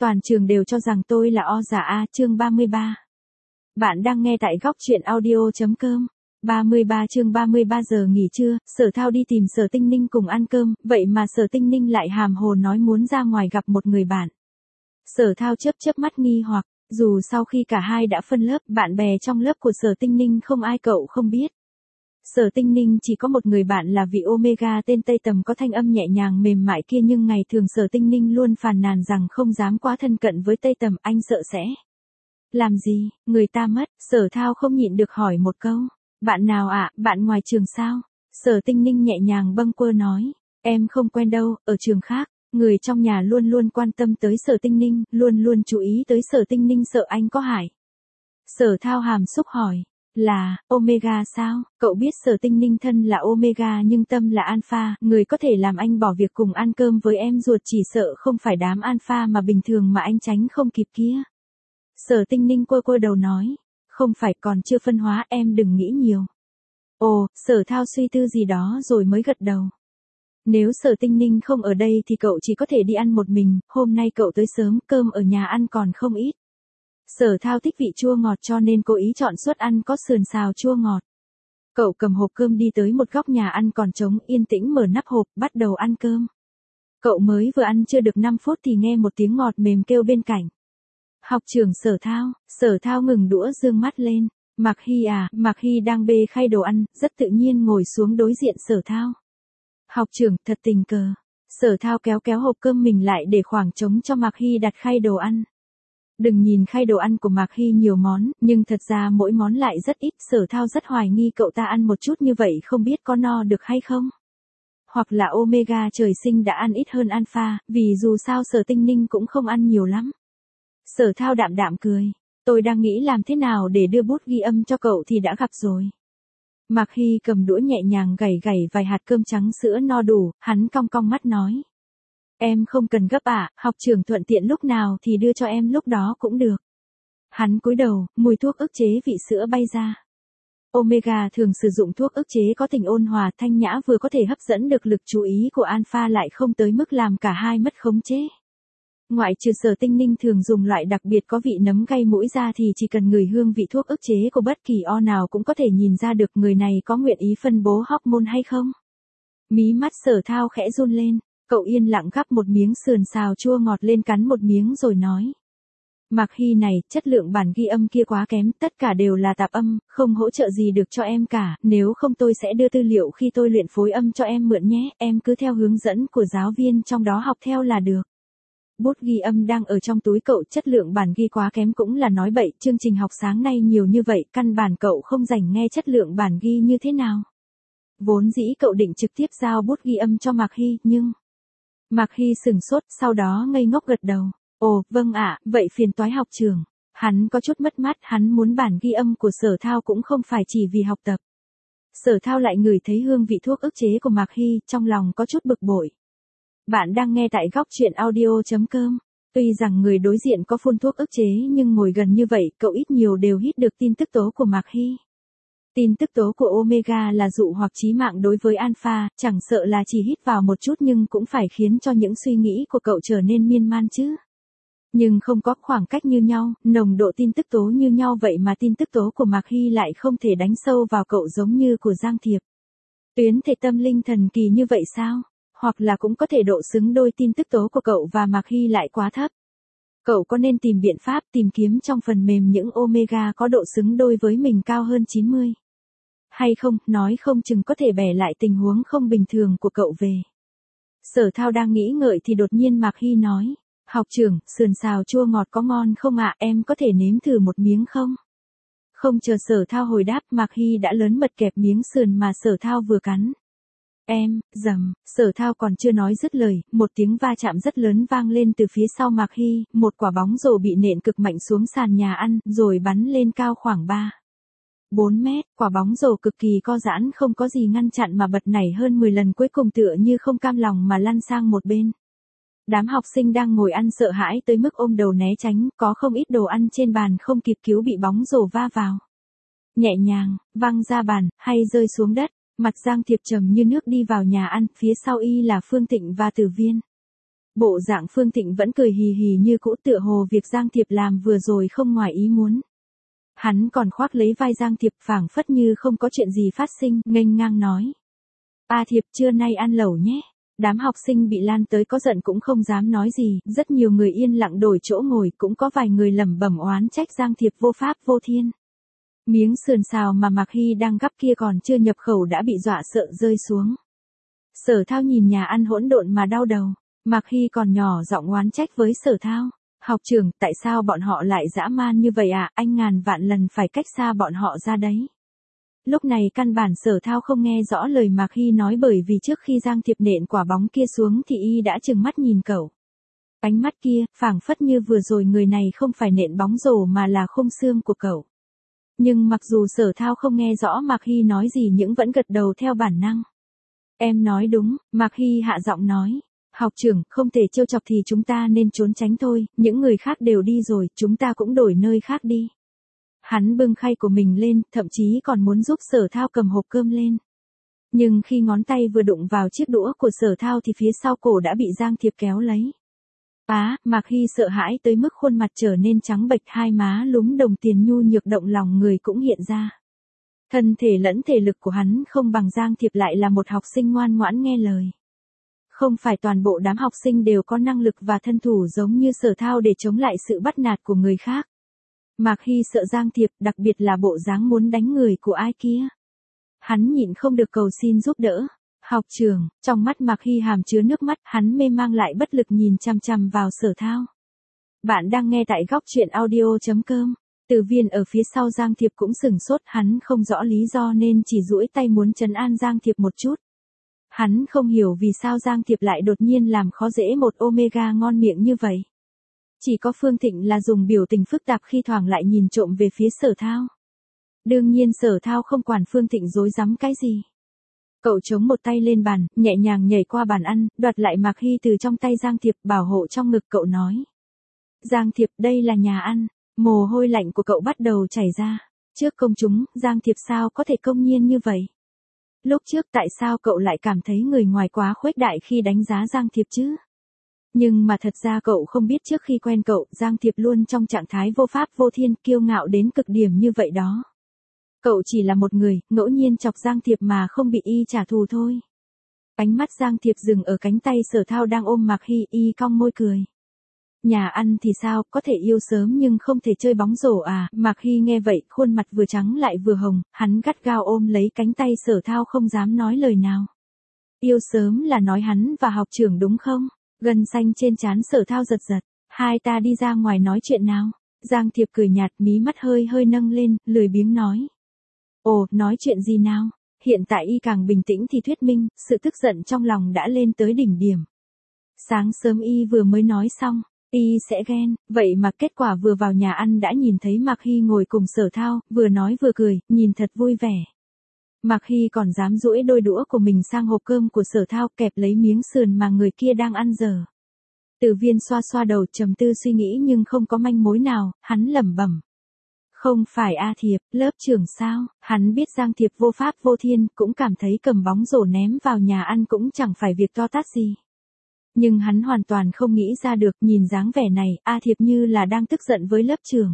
Toàn trường đều cho rằng tôi là o giả a, chương 33. Bạn đang nghe tại góc truyện audio.com. 33 chương 33 giờ nghỉ trưa, Sở Thao đi tìm Sở Tinh Ninh cùng ăn cơm, vậy mà Sở Tinh Ninh lại hàm hồ nói muốn ra ngoài gặp một người bạn. Sở Thao chớp chớp mắt nghi hoặc, dù sau khi cả hai đã phân lớp, bạn bè trong lớp của Sở Tinh Ninh không ai cậu không biết. Sở Tinh Ninh chỉ có một người bạn là vị Omega tên Tây Tầm có thanh âm nhẹ nhàng mềm mại kia, nhưng ngày thường Sở Tinh Ninh luôn phàn nàn rằng không dám quá thân cận với Tây Tầm, anh sợ sẽ làm gì, người ta mất. Sở Thao không nhịn được hỏi một câu, bạn nào ạ, bạn ngoài trường sao? Sở Tinh Ninh nhẹ nhàng bâng quơ nói, em không quen đâu, ở trường khác. Người trong nhà luôn luôn quan tâm tới Sở Tinh Ninh, luôn luôn chú ý tới Sở Tinh Ninh, sợ anh có hại. Sở Thao hàm xúc hỏi, là Omega sao? Cậu biết Sở Tinh Ninh thân là Omega nhưng tâm là Alpha, người có thể làm anh bỏ việc cùng ăn cơm với em ruột chỉ sợ không phải đám Alpha mà bình thường mà anh tránh không kịp kia. Sở Tinh Ninh quơ quơ đầu nói, không phải, còn chưa phân hóa, em đừng nghĩ nhiều. Ồ, Sở Thao suy tư gì đó rồi mới gật đầu. Nếu Sở Tinh Ninh không ở đây thì cậu chỉ có thể đi ăn một mình, hôm nay cậu tới sớm, cơm ở nhà ăn còn không ít. Sở Thao thích vị chua ngọt cho nên cố ý chọn suất ăn có sườn xào chua ngọt. Cậu cầm hộp cơm đi tới một góc nhà ăn còn trống, yên tĩnh mở nắp hộp, bắt đầu ăn cơm. Cậu mới vừa ăn chưa được 5 phút thì nghe một tiếng ngọt mềm kêu bên cạnh. Học trưởng Sở Thao ngừng đũa dương mắt lên. Mạc Hy à, Mạc Hy đang bê khay đồ ăn, rất tự nhiên ngồi xuống đối diện Sở Thao. Học trưởng, thật tình cờ. Sở Thao kéo kéo hộp cơm mình lại để khoảng trống cho Mạc Hy đặt khay đồ ăn. Đừng nhìn khay đồ ăn của Mạc Hy nhiều món, nhưng thật ra mỗi món lại rất ít. Sở Thao rất hoài nghi cậu ta ăn một chút như vậy không biết có no được hay không. Hoặc là Omega trời sinh đã ăn ít hơn Alpha, vì dù sao Sở Tinh Ninh cũng không ăn nhiều lắm. Sở Thao đạm đạm cười, tôi đang nghĩ làm thế nào để đưa bút ghi âm cho cậu thì đã gặp rồi. Mạc Hy cầm đũa nhẹ nhàng gảy gảy vài hạt cơm trắng sữa no đủ, hắn cong cong mắt nói. Em không cần gấp ạ, học trưởng thuận tiện lúc nào thì đưa cho em lúc đó cũng được. Hắn cúi đầu, mùi thuốc ức chế vị sữa bay ra. Omega thường sử dụng thuốc ức chế có tình ôn hòa thanh nhã, vừa có thể hấp dẫn được lực chú ý của Alpha lại không tới mức làm cả hai mất khống chế. Ngoại trừ Sở Tinh Ninh thường dùng loại đặc biệt có vị nấm gây mũi ra thì chỉ cần ngửi hương vị thuốc ức chế của bất kỳ o nào cũng có thể nhìn ra được người này có nguyện ý phân bố hormone hay không. Mí mắt Sở Thao khẽ run lên. Cậu yên lặng gắp một miếng sườn xào chua ngọt lên, cắn một miếng rồi nói. Mạc Hy này, chất lượng bản ghi âm kia quá kém, tất cả đều là tạp âm, không hỗ trợ gì được cho em cả, nếu không tôi sẽ đưa tư liệu khi tôi luyện phối âm cho em mượn nhé, em cứ theo hướng dẫn của giáo viên trong đó học theo là được. Bút ghi âm đang ở trong túi cậu, chất lượng bản ghi quá kém cũng là nói bậy, chương trình học sáng nay nhiều như vậy, căn bản cậu không rảnh nghe chất lượng bản ghi như thế nào. Vốn dĩ cậu định trực tiếp giao bút ghi âm cho Mạc Hy, nhưng... Mạc Hy sửng sốt, sau đó ngây ngốc gật đầu. Ồ, vâng ạ, vậy phiền toái học trưởng. Hắn có chút mất mát, hắn muốn bản ghi âm của Sở Thao cũng không phải chỉ vì học tập. Sở Thao lại ngửi thấy hương vị thuốc ức chế của Mạc Hy, trong lòng có chút bực bội. Bạn đang nghe tại góc truyện audio.com. Tuy rằng người đối diện có phun thuốc ức chế nhưng ngồi gần như vậy, cậu ít nhiều đều hít được tin tức tố của Mạc Hy. Tin tức tố của Omega là dụ hoặc chí mạng đối với Alpha, chẳng sợ là chỉ hít vào một chút nhưng cũng phải khiến cho những suy nghĩ của cậu trở nên miên man chứ. Nhưng không có khoảng cách như nhau, nồng độ tin tức tố như nhau vậy mà tin tức tố của Mạc Hy lại không thể đánh sâu vào cậu giống như của Giang Thiệp. Tuyến thể tâm linh thần kỳ như vậy sao? Hoặc là cũng có thể độ xứng đôi tin tức tố của cậu và Mạc Hy lại quá thấp. Cậu có nên tìm biện pháp tìm kiếm trong phần mềm những Omega có độ xứng đôi với mình cao hơn 90? Hay không, nói không chừng có thể bẻ lại tình huống không bình thường của cậu về. Sở Thao đang nghĩ ngợi thì đột nhiên Mạc Hy nói, học trưởng, sườn xào chua ngọt có ngon không ạ, em có thể nếm thử một miếng không? Không chờ Sở Thao hồi đáp, Mạc Hy đã lớn mật kẹp miếng sườn mà Sở Thao vừa cắn. Rầm, Sở Thao còn chưa nói dứt lời, một tiếng va chạm rất lớn vang lên từ phía sau Mạc Hy, một quả bóng rổ bị nện cực mạnh xuống sàn nhà ăn, rồi bắn lên cao khoảng 4 mét, quả bóng rổ cực kỳ co giãn không có gì ngăn chặn mà bật nảy hơn 10 lần, cuối cùng tựa như không cam lòng mà lăn sang một bên. Đám học sinh đang ngồi ăn sợ hãi tới mức ôm đầu né tránh, có không ít đồ ăn trên bàn không kịp cứu bị bóng rổ va vào. Nhẹ nhàng, văng ra bàn, hay rơi xuống đất. Mặt Giang Thiệp trầm như nước đi vào nhà ăn, phía sau y là Phương Tịnh và Tử Viên. Bộ dạng Phương Thịnh vẫn cười hì hì như cũ, tựa hồ việc Giang Thiệp làm vừa rồi không ngoài ý muốn. Hắn còn khoác lấy vai Giang Thiệp phảng phất như không có chuyện gì phát sinh, nghênh ngang nói. A Thiệp, trưa nay ăn lẩu nhé. Đám học sinh bị lan tới có giận cũng không dám nói gì, rất nhiều người yên lặng đổi chỗ ngồi, cũng có vài người lẩm bẩm oán trách Giang Thiệp vô pháp vô thiên. Miếng sườn xào mà Mạc Hy đang gắp kia còn chưa nhập khẩu đã bị dọa sợ rơi xuống. Sở Thao nhìn nhà ăn hỗn độn mà đau đầu. Mạc Hy còn nhỏ giọng oán trách với Sở Thao. Học trưởng, tại sao bọn họ lại dã man như vậy à, anh ngàn vạn lần phải cách xa bọn họ ra đấy. Lúc này căn bản Sở Thao không nghe rõ lời Mạc Hy nói, bởi vì trước khi Giang Thiệp nện quả bóng kia xuống thì y đã trừng mắt nhìn cậu. Ánh mắt kia, phảng phất như vừa rồi người này không phải nện bóng rổ mà là khung xương của cậu. Nhưng mặc dù Sở Thao không nghe rõ Mạc Hy nói gì nhưng vẫn gật đầu theo bản năng. Em nói đúng, Mạc Hy hạ giọng nói. Học trưởng, không thể trêu chọc thì chúng ta nên trốn tránh thôi, những người khác đều đi rồi, chúng ta cũng đổi nơi khác đi. Hắn bưng khay của mình lên, thậm chí còn muốn giúp Sở Thao cầm hộp cơm lên. Nhưng khi ngón tay vừa đụng vào chiếc đũa của Sở Thao thì phía sau cổ đã bị Giang Thiệp kéo lấy. Mạc Hy sợ hãi tới mức khuôn mặt trở nên trắng bệch, hai má lúm đồng tiền nhu nhược, động lòng người cũng hiện ra. Thân thể lẫn thể lực của hắn không bằng Giang Thiệp, lại là một học sinh ngoan ngoãn nghe lời. Không phải toàn bộ đám học sinh đều có năng lực và thân thủ giống như Sở Thao để chống lại sự bắt nạt của người khác. Mạc Hy sợ Giang Thiệp, đặc biệt là bộ dáng muốn đánh người của ai kia. Hắn nhịn không được cầu xin giúp đỡ. Học trưởng, trong mắt Mạc Hy hàm chứa nước mắt, hắn mê mang lại bất lực nhìn chằm chằm vào Sở Thao. Bạn đang nghe tại góc truyện audio.com. Từ Viên ở phía sau Giang Thiệp cũng sửng sốt, hắn không rõ lý do nên chỉ duỗi tay muốn trấn an Giang Thiệp một chút. Hắn không hiểu vì sao Giang Thiệp lại đột nhiên làm khó dễ một Omega ngon miệng như vậy. Chỉ có Phương Thịnh là dùng biểu tình phức tạp khi thoảng lại nhìn trộm về phía Sở Thao. Đương nhiên Sở Thao không quản Phương Thịnh rối rắm cái gì. Cậu chống một tay lên bàn, nhẹ nhàng nhảy qua bàn ăn, đoạt lại Mạc Hy từ trong tay Giang Thiệp, bảo hộ trong ngực cậu nói. Giang Thiệp, đây là nhà ăn. Mồ hôi lạnh của cậu bắt đầu chảy ra. Trước công chúng, Giang Thiệp sao có thể công nhiên như vậy? Lúc trước tại sao cậu lại cảm thấy người ngoài quá khuếch đại khi đánh giá Giang Thiệp chứ? Nhưng mà thật ra cậu không biết trước khi quen cậu, Giang Thiệp luôn trong trạng thái vô pháp vô thiên, kiêu ngạo đến cực điểm như vậy đó. Cậu chỉ là một người, ngẫu nhiên chọc Giang Thiệp mà không bị y trả thù thôi. Ánh mắt Giang Thiệp dừng ở cánh tay Sở Thao đang ôm Mạc Hy, y cong môi cười. Nhà ăn thì sao, có thể yêu sớm nhưng không thể chơi bóng rổ à? Mạc Hy nghe vậy, khuôn mặt vừa trắng lại vừa hồng, hắn gắt gao ôm lấy cánh tay Sở Thao không dám nói lời nào. Yêu sớm là nói hắn và học trưởng đúng không? Gân xanh trên trán Sở Thao giật giật. Hai ta đi ra ngoài nói chuyện nào? Giang Thiệp cười nhạt, mí mắt hơi hơi nâng lên, lười biếng nói. Ồ, nói chuyện gì nào? Hiện tại y càng bình tĩnh thì thuyết minh, sự tức giận trong lòng đã lên tới đỉnh điểm. Sáng sớm y vừa mới nói xong, y sẽ ghen, vậy mà kết quả vừa vào nhà ăn đã nhìn thấy Mạc Hy ngồi cùng Sở Thao, vừa nói vừa cười, nhìn thật vui vẻ. Mạc Hy còn dám duỗi đôi đũa của mình sang hộp cơm của Sở Thao, kẹp lấy miếng sườn mà người kia đang ăn dở. Từ Viên xoa xoa đầu, trầm tư suy nghĩ nhưng không có manh mối nào, hắn lẩm bẩm. Không phải A Thiệp, lớp trưởng sao? Hắn biết Giang Thiệp vô pháp vô thiên, cũng cảm thấy cầm bóng rổ ném vào nhà ăn cũng chẳng phải việc to tát gì. Nhưng hắn hoàn toàn không nghĩ ra được, nhìn dáng vẻ này, A Thiệp như là đang tức giận với lớp trưởng.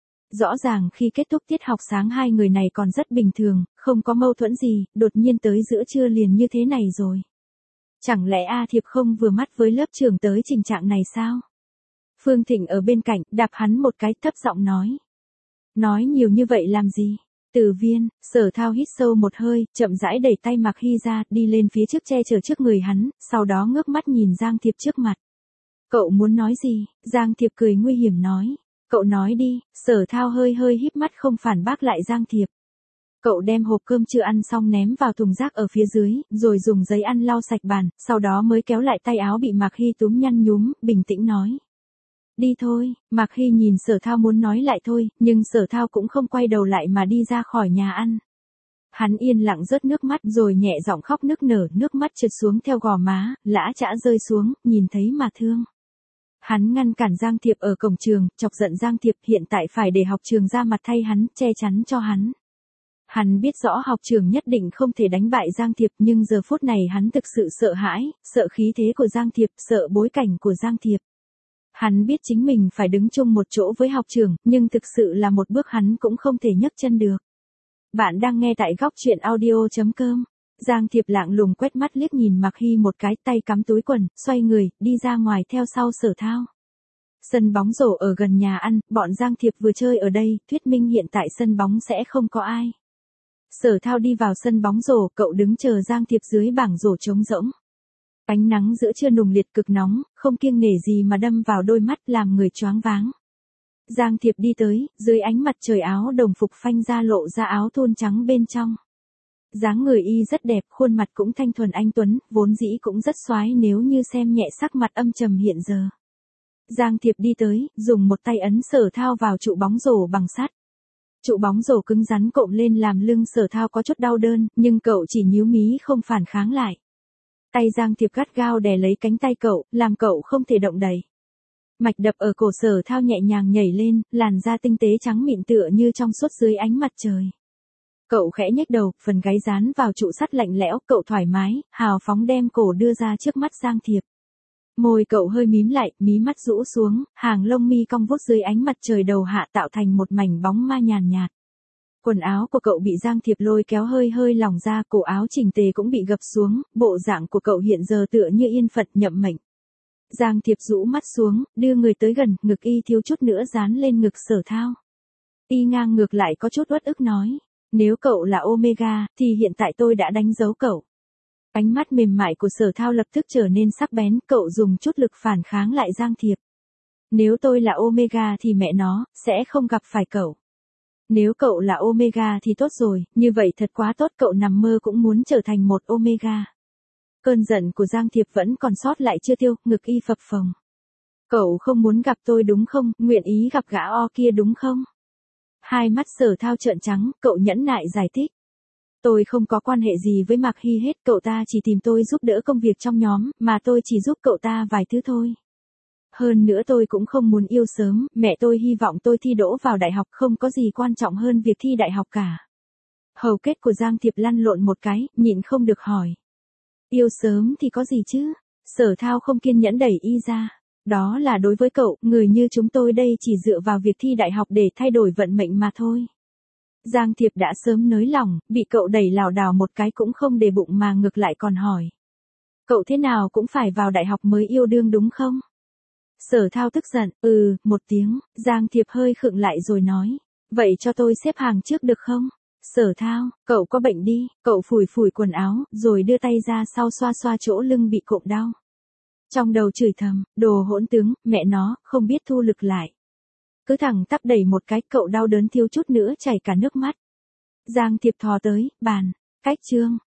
Rõ ràng khi kết thúc tiết học sáng hai người này còn rất bình thường, không có mâu thuẫn gì, đột nhiên tới giữa trưa liền như thế này rồi. Chẳng lẽ A Thiệp không vừa mắt với lớp trưởng tới trình trạng này sao? Phương Thịnh ở bên cạnh, đạp hắn một cái, thấp giọng nói. Nói nhiều như vậy làm gì? Từ Viên, Sở Thao hít sâu một hơi, chậm rãi đẩy tay Mạc Hy ra, đi lên phía trước che chở trước người hắn, sau đó ngước mắt nhìn Giang Thiệp trước mặt. Cậu muốn nói gì? Giang Thiệp cười nguy hiểm nói. Cậu nói đi. Sở Thao hơi hơi híp mắt không phản bác lại Giang Thiệp. Cậu đem hộp cơm chưa ăn xong ném vào thùng rác ở phía dưới, rồi dùng giấy ăn lau sạch bàn, sau đó mới kéo lại tay áo bị Mạc Hy túm nhăn nhúm, bình tĩnh nói. Đi thôi. Mạc Hy nhìn Sở Thao muốn nói lại thôi, nhưng Sở Thao cũng không quay đầu lại mà đi ra khỏi nhà ăn. Hắn yên lặng rớt nước mắt rồi nhẹ giọng khóc nức nở, nước mắt trượt xuống theo gò má, lã chã rơi xuống, nhìn thấy mà thương. Hắn ngăn cản Giang Thiệp ở cổng trường, chọc giận Giang Thiệp, hiện tại phải để học trường ra mặt thay hắn, che chắn cho hắn. Hắn biết rõ học trưởng nhất định không thể đánh bại Giang Thiệp, nhưng giờ phút này hắn thực sự sợ hãi, sợ khí thế của Giang Thiệp, sợ bối cảnh của Giang Thiệp. Hắn biết chính mình phải đứng chung một chỗ với học trưởng, nhưng thực sự là một bước hắn cũng không thể nhấc chân được. Bạn đang nghe tại góc truyện audio.com. Giang Thiệp lạng lùng quét mắt liếc nhìn Mạc Hy một cái, tay cắm túi quần, xoay người, đi ra ngoài theo sau Sở Thao. Sân bóng rổ ở gần nhà ăn, bọn Giang Thiệp vừa chơi ở đây, thuyết minh hiện tại sân bóng sẽ không có ai. Sở Thao đi vào sân bóng rổ, cậu đứng chờ Giang Thiệp dưới bảng rổ trống rỗng. Ánh nắng giữa trưa nùng liệt cực nóng, không kiêng nể gì mà đâm vào đôi mắt làm người choáng váng. Giang Thiệp đi tới, dưới ánh mặt trời áo đồng phục phanh ra lộ ra áo thun trắng bên trong. Dáng người y rất đẹp, khuôn mặt cũng thanh thuần anh tuấn, vốn dĩ cũng rất xoái nếu như xem nhẹ sắc mặt âm trầm hiện giờ. Giang Thiệp đi tới, dùng một tay ấn Sở Thao vào trụ bóng rổ bằng sắt. Trụ bóng rổ cứng rắn cộm lên làm lưng Sở Thao có chút đau đớn, nhưng cậu chỉ nhíu mí không phản kháng lại. Tay Giang Thiệp gắt gao đè lấy cánh tay cậu, làm cậu không thể động đậy. Mạch đập ở cổ Sở Thao nhẹ nhàng nhảy lên, làn da tinh tế trắng mịn tựa như trong suốt dưới ánh mặt trời. Cậu khẽ nhếch đầu, phần gáy dán vào trụ sắt lạnh lẽo, cậu thoải mái, hào phóng đem cổ đưa ra trước mắt Giang Thiệp. Môi cậu hơi mím lại, mí mắt rũ xuống, hàng lông mi cong vút dưới ánh mặt trời đầu hạ tạo thành một mảnh bóng ma nhàn nhạt. Quần áo của cậu bị Giang Thiệp lôi kéo hơi hơi lỏng ra, cổ áo chỉnh tề cũng bị gập xuống, bộ dạng của cậu hiện giờ tựa như yên phận nhậm mệnh. Giang Thiệp rũ mắt xuống, đưa người tới gần, ngực y thiếu chút nữa dán lên ngực Sở Thao. Y ngang ngược lại có chút uất ức nói, nếu cậu là Omega, thì hiện tại tôi đã đánh dấu cậu. Ánh mắt mềm mại của Sở Thao lập tức trở nên sắc bén, cậu dùng chút lực phản kháng lại Giang Thiệp. Nếu tôi là Omega thì mẹ nó, sẽ không gặp phải cậu. Nếu cậu là Omega thì tốt rồi, như vậy thật quá tốt, cậu nằm mơ cũng muốn trở thành một Omega. Cơn giận của Giang Thiệp vẫn còn sót lại chưa tiêu, ngực y phập phồng. Cậu không muốn gặp tôi đúng không, nguyện ý gặp gã o kia đúng không? Hai mắt Sở Thao trợn trắng, cậu nhẫn nại giải thích. Tôi không có quan hệ gì với Mạc Hy hết, cậu ta chỉ tìm tôi giúp đỡ công việc trong nhóm, mà tôi chỉ giúp cậu ta vài thứ thôi. Hơn nữa tôi cũng không muốn yêu sớm, mẹ tôi hy vọng tôi thi đỗ vào đại học, không có gì quan trọng hơn việc thi đại học cả. Hầu kết của Giang Thiệp lăn lộn một cái, nhịn không được hỏi. Yêu sớm thì có gì chứ? Sở Thao không kiên nhẫn đẩy y ra. Đó là đối với cậu, người như chúng tôi đây chỉ dựa vào việc thi đại học để thay đổi vận mệnh mà thôi. Giang Thiệp đã sớm nới lòng, bị cậu đẩy lảo đảo một cái cũng không để bụng mà ngược lại còn hỏi. Cậu thế nào cũng phải vào đại học mới yêu đương đúng không? Sở Thao tức giận, một tiếng, Giang Thiệp hơi khựng lại rồi nói. Vậy cho tôi xếp hàng trước được không? Sở Thao, cậu có bệnh đi, cậu phủi phủi quần áo, rồi đưa tay ra sau xoa xoa chỗ lưng bị cộm đau. Trong đầu chửi thầm, đồ hỗn tướng, mẹ nó, không biết thu lực lại. Cứ thẳng tắp đẩy một cái, cậu đau đớn thiếu chút nữa chảy cả nước mắt. Giang Thiệp thò tới, bàn, cách chương,